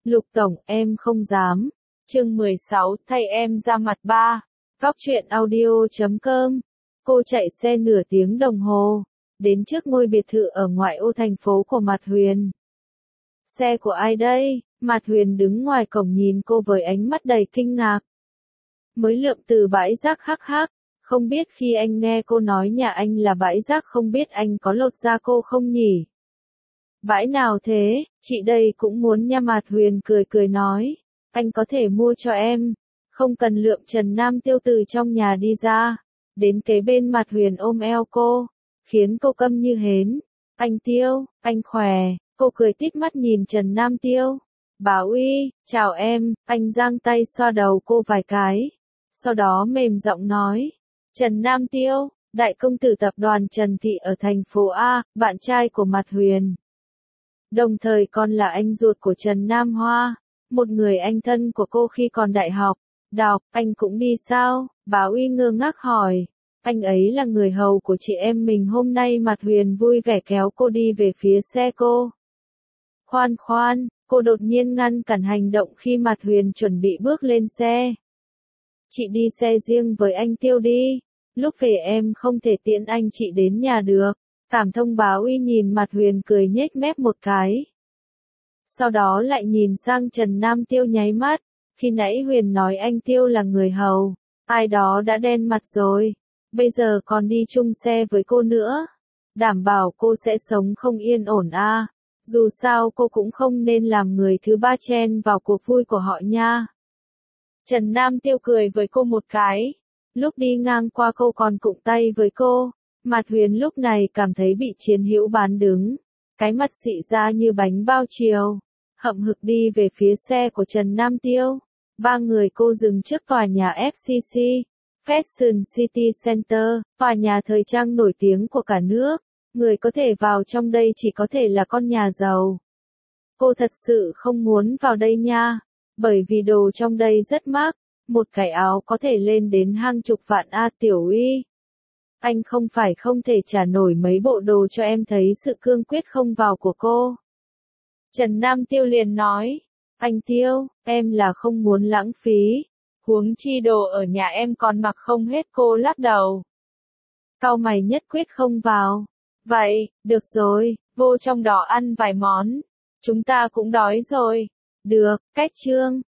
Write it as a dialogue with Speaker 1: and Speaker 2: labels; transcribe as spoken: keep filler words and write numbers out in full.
Speaker 1: Lục Tổng, em không dám. Chương mười sáu, thay em ra mặt ba. Góc truyện audio chấm com. Cô chạy xe nửa tiếng đồng hồ, đến trước ngôi biệt thự ở ngoại ô thành phố của Mạt Huyền. Xe của ai đây? Mạt Huyền đứng ngoài cổng nhìn cô với ánh mắt đầy kinh ngạc. Mới lượm từ bãi rác hắc hắc, không biết khi anh nghe cô nói nhà anh là bãi rác không biết anh có lột da cô không nhỉ? Bãi nào thế, chị đây cũng muốn nha. Mạt Huyền cười cười nói, anh có thể mua cho em, không cần lượm. Trần Nam Tiêu từ trong nhà đi ra, đến kế bên Mạt Huyền ôm eo cô, khiến cô câm như hến. Anh Tiêu, anh khỏe, cô cười tít mắt nhìn Trần Nam Tiêu. Bà Uy, chào em, anh giang tay xoa đầu cô vài cái, sau đó mềm giọng nói, Trần Nam Tiêu, đại công tử tập đoàn Trần Thị ở thành phố A, bạn trai của Mạt Huyền. Đồng thời còn là anh ruột của Trần Nam Hoa, một người anh thân của cô khi còn đại học. Đọc, anh cũng đi sao? Bà Uy ngơ ngác hỏi. Anh ấy là người hầu của chị em mình hôm nay. Mạt Huyền vui vẻ kéo cô đi về phía xe cô. Khoan khoan, cô đột nhiên ngăn cản hành động khi Mạt Huyền chuẩn bị bước lên xe. Chị đi xe riêng với anh Tiêu đi, lúc về em không thể tiễn anh chị đến nhà được. Cảm thông. Bà Uy nhìn Mạt Huyền cười nhếch mép một cái. Sau đó lại nhìn sang Trần Nam Tiêu nháy mắt, khi nãy Huyền nói anh Tiêu là người hầu, ai đó đã đen mặt rồi, bây giờ còn đi chung xe với cô nữa. Đảm bảo cô sẽ sống không yên ổn a. À. Dù sao cô cũng không nên làm người thứ ba chen vào cuộc vui của họ nha. Trần Nam Tiêu cười với cô một cái, lúc đi ngang qua cô còn cụng tay với cô. Mạt Huyền lúc này cảm thấy bị chiến hữu bán đứng, cái mặt xị ra như bánh bao chiều, hậm hực đi về phía xe của Trần Nam Tiêu. Ba người cô dừng trước tòa nhà ép xê xê, Fashion City Center, tòa nhà thời trang nổi tiếng của cả nước. Người có thể vào trong đây chỉ có thể là con nhà giàu. Cô thật sự không muốn vào đây nha, bởi vì đồ trong đây rất mắc, một cái áo có thể lên đến hàng chục vạn a. Tiểu Uy, anh không phải không thể trả nổi mấy bộ đồ cho em. Thấy sự cương quyết không vào của cô, Trần Nam Tiêu liền nói, anh Tiêu, em là không muốn lãng phí, huống chi đồ ở nhà em còn mặc không hết. Cô lắc đầu, cau mày nhất quyết không vào. Vậy, được rồi, vô trong đó ăn vài món, chúng ta cũng đói rồi. Được, cách chương.